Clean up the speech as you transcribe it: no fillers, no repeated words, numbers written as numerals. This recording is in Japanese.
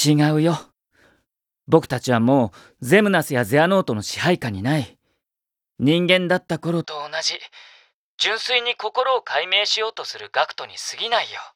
違うよ。僕たちはもうゼムナスやゼアノートの支配下にない。人間だった頃と同じ、純粋に心を解明しようとする学徒に過ぎないよ。